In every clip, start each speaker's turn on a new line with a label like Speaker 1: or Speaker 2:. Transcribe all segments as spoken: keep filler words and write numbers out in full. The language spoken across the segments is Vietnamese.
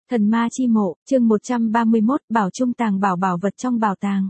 Speaker 1: Thần ma chi mộ, chương một trăm ba mươi mốt, bảo trung tàng bảo bảo vật trong bảo tàng.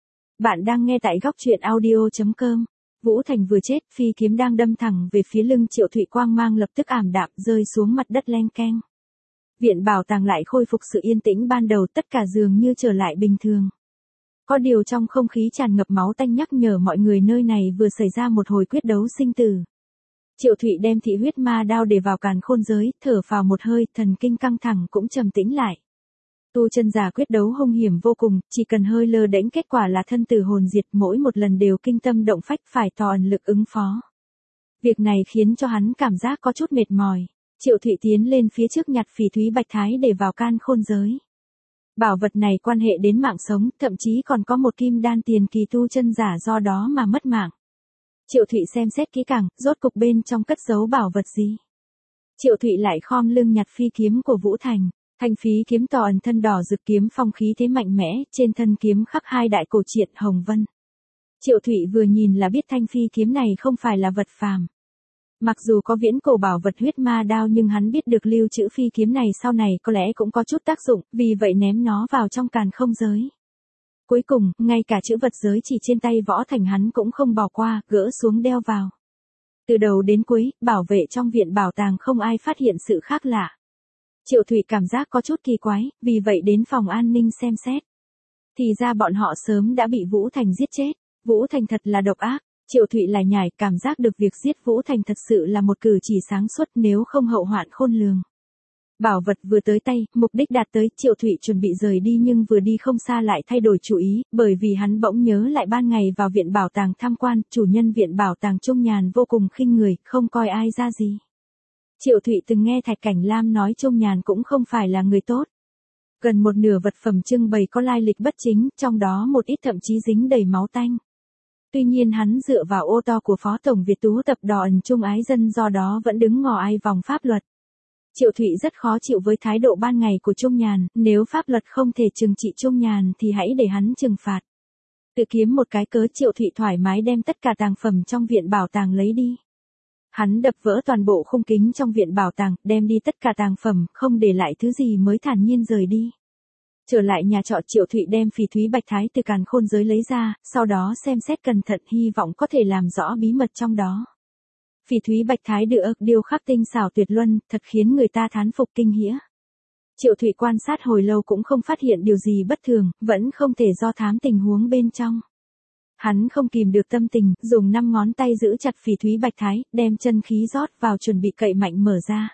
Speaker 1: Bạn đang nghe tại góc truyện audio chấm com. Vũ Thành vừa chết, phi kiếm đang đâm thẳng về phía lưng Triệu Thụy, quang mang lập tức ảm đạm rơi xuống mặt đất leng keng. Viện bảo tàng lại khôi phục sự yên tĩnh ban đầu, tất cả dường như trở lại bình thường. Có điều trong không khí tràn ngập máu tanh nhắc nhở mọi người nơi này vừa xảy ra một hồi quyết đấu sinh tử. Triệu Thụy đem thị huyết ma đao để vào càn khôn giới, thở phào một hơi, thần kinh căng thẳng cũng trầm tĩnh lại. Tu chân giả quyết đấu hung hiểm vô cùng, chỉ cần hơi lơ đễnh kết quả là thân tử hồn diệt, mỗi một lần đều kinh tâm động phách, phải tỏ ẩn lực ứng phó. Việc này khiến cho hắn cảm giác có chút mệt mỏi. Triệu Thụy tiến lên phía trước nhặt phỉ thúy bạch thái để vào can khôn giới. Bảo vật này quan hệ đến mạng sống, thậm chí còn có một kim đan tiền kỳ tu chân giả do đó mà mất mạng. Triệu Thụy xem xét kỹ càng, rốt cục bên trong cất giấu bảo vật gì. Triệu Thụy lại khom lưng nhặt phi kiếm của Vũ Thành. Thanh phí kiếm tỏ ẩn thân đỏ rực, kiếm phong khí thế mạnh mẽ, trên thân kiếm khắc hai đại cổ truyện hồng vân. Triệu Thụy vừa nhìn là biết thanh phi kiếm này không phải là vật phàm. Mặc dù có viễn cổ bảo vật huyết ma đao nhưng hắn biết được lưu trữ phi kiếm này sau này có lẽ cũng có chút tác dụng, vì vậy ném nó vào trong càn không giới. Cuối cùng, ngay cả chữ vật giới chỉ trên tay Võ Thành hắn cũng không bỏ qua, gỡ xuống đeo vào. Từ đầu đến cuối, bảo vệ trong viện bảo tàng không ai phát hiện sự khác lạ. Triệu Thụy cảm giác có chút kỳ quái, vì vậy đến phòng an ninh xem xét. Thì ra bọn họ sớm đã bị Vũ Thành giết chết. Vũ Thành thật là độc ác. Triệu Thụy lại nhảy, cảm giác được việc giết Vũ Thành thật sự là một cử chỉ sáng suốt, nếu không hậu hoạn khôn lường. Bảo vật vừa tới tay, mục đích đạt tới, Triệu Thụy chuẩn bị rời đi nhưng vừa đi không xa lại thay đổi chủ ý, bởi vì hắn bỗng nhớ lại ban ngày vào viện bảo tàng tham quan, chủ nhân viện bảo tàng Trung Nhàn vô cùng khinh người, không coi ai ra gì. Triệu Thụy từng nghe Thạch Cảnh Lam nói Trung Nhàn cũng không phải là người tốt. Gần một nửa vật phẩm trưng bày có lai lịch bất chính, trong đó một ít thậm chí dính đầy máu tanh. Tuy nhiên hắn dựa vào ô to của Phó Tổng Việt Tú tập đò ẩn trung ái dân, do đó vẫn đứng ngò ai vòng pháp luật. Triệu Thụy rất khó chịu với thái độ ban ngày của Trung Nhàn, nếu pháp luật không thể trừng trị Trung Nhàn thì hãy để hắn trừng phạt. Tự kiếm một cái cớ, Triệu Thụy thoải mái đem tất cả tàng phẩm trong viện bảo tàng lấy đi. Hắn đập vỡ toàn bộ khung kính trong viện bảo tàng, đem đi tất cả tàng phẩm, không để lại thứ gì mới thản nhiên rời đi. Trở lại nhà trọ, Triệu Thụy đem phỉ thúy bạch thái từ càn khôn giới lấy ra, sau đó xem xét cẩn thận, hy vọng có thể làm rõ bí mật trong đó. Phỉ thúy bạch thái được điêu khắc tinh xảo tuyệt luân, thật khiến người ta thán phục kinh hãi. Triệu Thụy quan sát hồi lâu cũng không phát hiện điều gì bất thường, vẫn không thể do thám tình huống bên trong. Hắn không kìm được tâm tình, dùng năm ngón tay giữ chặt phỉ thúy bạch thái, đem chân khí rót vào chuẩn bị cậy mạnh mở ra.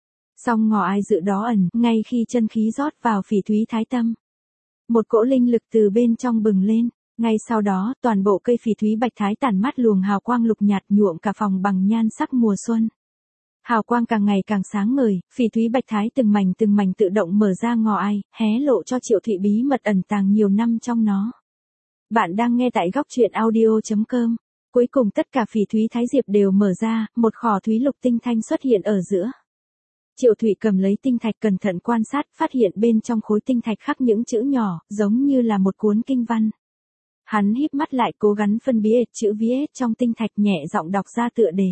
Speaker 1: Song ngò ai dự đó ẩn, ngay khi chân khí rót vào phỉ thúy thái tâm. Một cỗ linh lực từ bên trong bừng lên, ngay sau đó toàn bộ cây phỉ thúy bạch thái tản mát luồng hào quang lục nhạt nhuộm cả phòng bằng nhan sắc mùa xuân. Hào quang càng ngày càng sáng ngời, phỉ thúy bạch thái từng mảnh từng mảnh tự động mở ra ngò ai, hé lộ cho Triệu Thụy bí mật ẩn tàng nhiều năm trong nó. Bạn đang nghe tại góc truyện audio chấm com. Cuối cùng tất cả phỉ thúy thái diệp đều mở ra, một khỏ thúy lục tinh thanh xuất hiện ở giữa. Triệu Thụy cầm lấy tinh thạch cẩn thận quan sát, phát hiện bên trong khối tinh thạch khắc những chữ nhỏ, giống như là một cuốn kinh văn. Hắn híp mắt lại cố gắng phân biệt chữ viết trong tinh thạch, nhẹ giọng đọc ra tựa đề.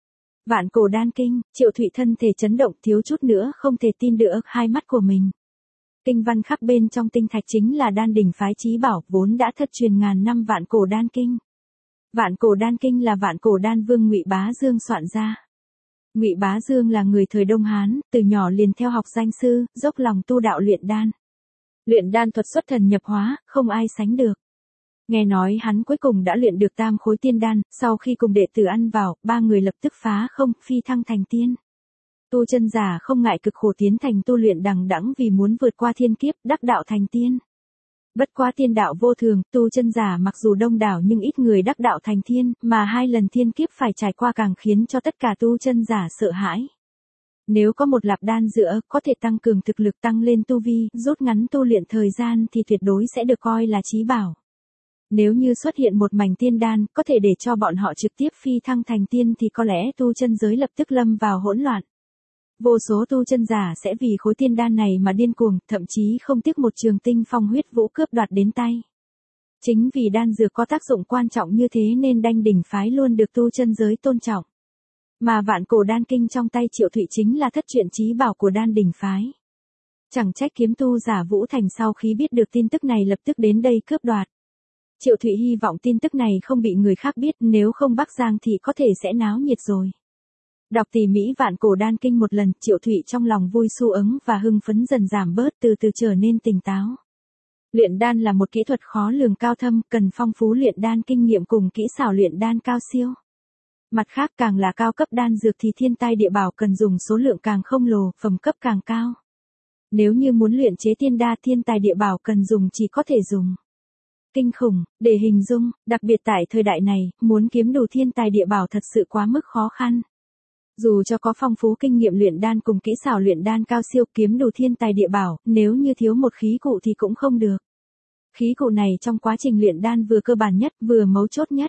Speaker 1: Vạn cổ đan kinh. Triệu Thụy thân thể chấn động, thiếu chút nữa không thể tin được hai mắt của mình. Kinh văn khắc bên trong tinh thạch chính là đan đỉnh phái chí bảo, vốn đã thất truyền ngàn năm vạn cổ đan kinh. Vạn cổ đan kinh là vạn cổ đan vương Ngụy Bá Dương soạn ra. Ngụy Bá Dương là người thời Đông Hán, từ nhỏ liền theo học danh sư, dốc lòng tu đạo luyện đan. Luyện đan thuật xuất thần nhập hóa, không ai sánh được. Nghe nói hắn cuối cùng đã luyện được tam khối tiên đan, sau khi cùng đệ tử ăn vào, ba người lập tức phá không, phi thăng thành tiên. Tu chân giả không ngại cực khổ tiến thành tu luyện đằng đẵng vì muốn vượt qua thiên kiếp, đắc đạo thành tiên. Bất quá tiên đạo vô thường, tu chân giả mặc dù đông đảo nhưng ít người đắc đạo thành thiên, mà hai lần thiên kiếp phải trải qua càng khiến cho tất cả tu chân giả sợ hãi. Nếu có một lạp đan dựa, có thể tăng cường thực lực, tăng lên tu vi, rút ngắn tu luyện thời gian thì tuyệt đối sẽ được coi là chí bảo. Nếu như xuất hiện một mảnh tiên đan, có thể để cho bọn họ trực tiếp phi thăng thành tiên thì có lẽ tu chân giới lập tức lâm vào hỗn loạn. Vô số tu chân giả sẽ vì khối tiên đan này mà điên cuồng, thậm chí không tiếc một trường tinh phong huyết vũ cướp đoạt đến tay. Chính vì đan dược có tác dụng quan trọng như thế nên đanh đỉnh phái luôn được tu chân giới tôn trọng. Mà vạn cổ đan kinh trong tay Triệu Thụy chính là thất truyện chí bảo của đan đỉnh phái. Chẳng trách kiếm tu giả Vũ Thành sau khi biết được tin tức này lập tức đến đây cướp đoạt. Triệu Thụy hy vọng tin tức này không bị người khác biết, nếu không Bắc Giang thì có thể sẽ náo nhiệt rồi. Đọc tỉ mỉ Vạn Cổ Đan Kinh một lần, Triệu Thụy trong lòng vui su ấm và hưng phấn dần giảm bớt, từ từ trở nên tỉnh táo. Luyện đan là một kỹ thuật khó lường cao thâm, cần phong phú luyện đan kinh nghiệm cùng kỹ xảo luyện đan cao siêu. Mặt khác, càng là cao cấp đan dược thì thiên tai địa bảo cần dùng số lượng càng khổng lồ, phẩm cấp càng cao. Nếu như muốn luyện chế tiên đa, thiên tài địa bảo cần dùng chỉ có thể dùng kinh khủng để hình dung, đặc biệt tại thời đại này, muốn kiếm đủ thiên tài địa bảo thật sự quá mức khó khăn. Dù cho có phong phú kinh nghiệm luyện đan cùng kỹ xảo luyện đan cao siêu, kiếm đủ thiên tài địa bảo, nếu như thiếu một khí cụ thì cũng không được. Khí cụ này trong quá trình luyện đan vừa cơ bản nhất, vừa mấu chốt nhất.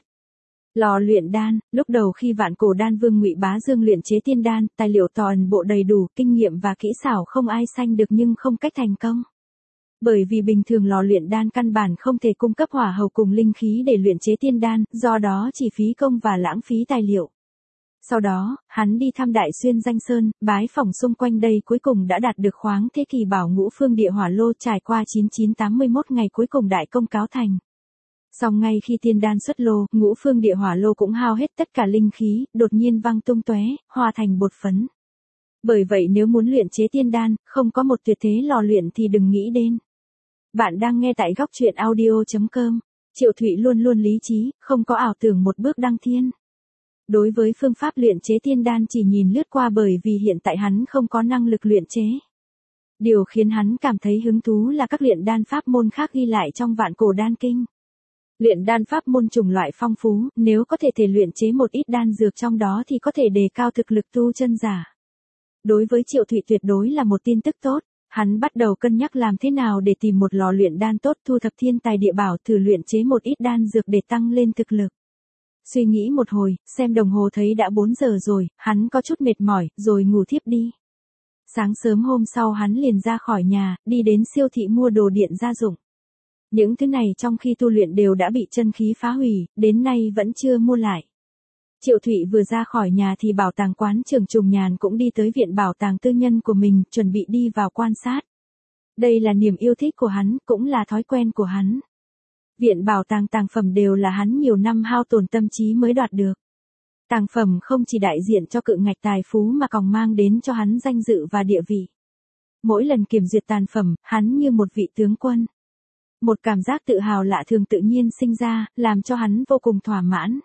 Speaker 1: Lò luyện đan, lúc đầu khi Vạn Cổ Đan Vương Ngụy Bá Dương luyện chế tiên đan, tài liệu toàn bộ đầy đủ, kinh nghiệm và kỹ xảo không ai sánh được nhưng không cách thành công. Bởi vì bình thường lò luyện đan căn bản không thể cung cấp hỏa hầu cùng linh khí để luyện chế tiên đan, do đó chỉ phí công và lãng phí tài liệu. Sau đó, hắn đi thăm Đại Xuyên Danh Sơn, bái phỏng xung quanh đây, cuối cùng đã đạt được khoáng thế kỷ bảo ngũ phương địa hỏa lô, trải qua chín nghìn chín trăm tám mươi mốt ngày cuối cùng đại công cáo thành. Song ngay khi tiên đan xuất lô, ngũ phương địa hỏa lô cũng hao hết tất cả linh khí, đột nhiên văng tung tóe, hòa thành bột phấn. Bởi vậy nếu muốn luyện chế tiên đan, không có một tuyệt thế lò luyện thì đừng nghĩ đến. Bạn đang nghe tại góc truyện audio chấm com. Triệu Thụy luôn luôn lý trí, không có ảo tưởng một bước đăng thiên. Đối với phương pháp luyện chế tiên đan chỉ nhìn lướt qua, bởi vì hiện tại hắn không có năng lực luyện chế. Điều khiến hắn cảm thấy hứng thú là các luyện đan pháp môn khác ghi lại trong Vạn Cổ Đan Kinh. Luyện đan pháp môn chủng loại phong phú, nếu có thể thể luyện chế một ít đan dược trong đó thì có thể đề cao thực lực tu chân giả. Đối với Triệu Thụy tuyệt đối là một tin tức tốt, hắn bắt đầu cân nhắc làm thế nào để tìm một lò luyện đan tốt, thu thập thiên tài địa bảo, thử luyện chế một ít đan dược để tăng lên thực lực. Suy nghĩ một hồi, xem đồng hồ thấy đã bốn giờ rồi, hắn có chút mệt mỏi, rồi ngủ thiếp đi. Sáng sớm hôm sau hắn liền ra khỏi nhà, đi đến siêu thị mua đồ điện gia dụng. Những thứ này trong khi tu luyện đều đã bị chân khí phá hủy, đến nay vẫn chưa mua lại. Triệu Thụy vừa ra khỏi nhà thì bảo tàng quán trưởng Trùng Nhàn cũng đi tới viện bảo tàng tư nhân của mình, chuẩn bị đi vào quan sát. Đây là niềm yêu thích của hắn, cũng là thói quen của hắn. Viện bảo tàng tàng phẩm đều là hắn nhiều năm hao tổn tâm trí mới đoạt được. Tàng phẩm không chỉ đại diện cho cự ngạch tài phú mà còn mang đến cho hắn danh dự và địa vị. Mỗi lần kiểm duyệt tàn phẩm, hắn như một vị tướng quân. Một cảm giác tự hào lạ thường tự nhiên sinh ra, làm cho hắn vô cùng thỏa mãn.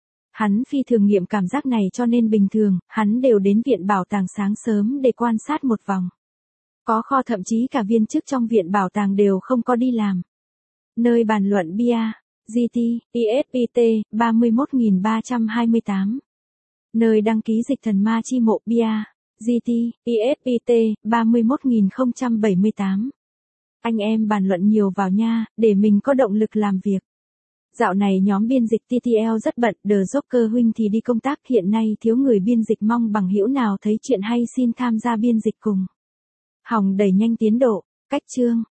Speaker 1: Hắn phi thường nghiệm cảm giác này cho nên bình thường, hắn đều đến viện bảo tàng sáng sớm để quan sát một vòng. Có kho thậm chí cả viên chức trong viện bảo tàng đều không có đi làm. Nơi bàn luận bia, giê tê, i ép pê tê, ba mươi mốt nghìn ba trăm hai mươi tám. Nơi đăng ký dịch thần ma chi mộ bia, giê tê, i ép pê tê, ba mươi mốt nghìn không trăm bảy mươi tám. Anh em bàn luận nhiều vào nha, để mình có động lực làm việc. Dạo này nhóm biên dịch tê tê lờ rất bận, The Joker huynh thì đi công tác, hiện nay thiếu người biên dịch, mong bằng hữu nào thấy chuyện hay xin tham gia biên dịch cùng. Hòng đẩy nhanh tiến độ, cách chương.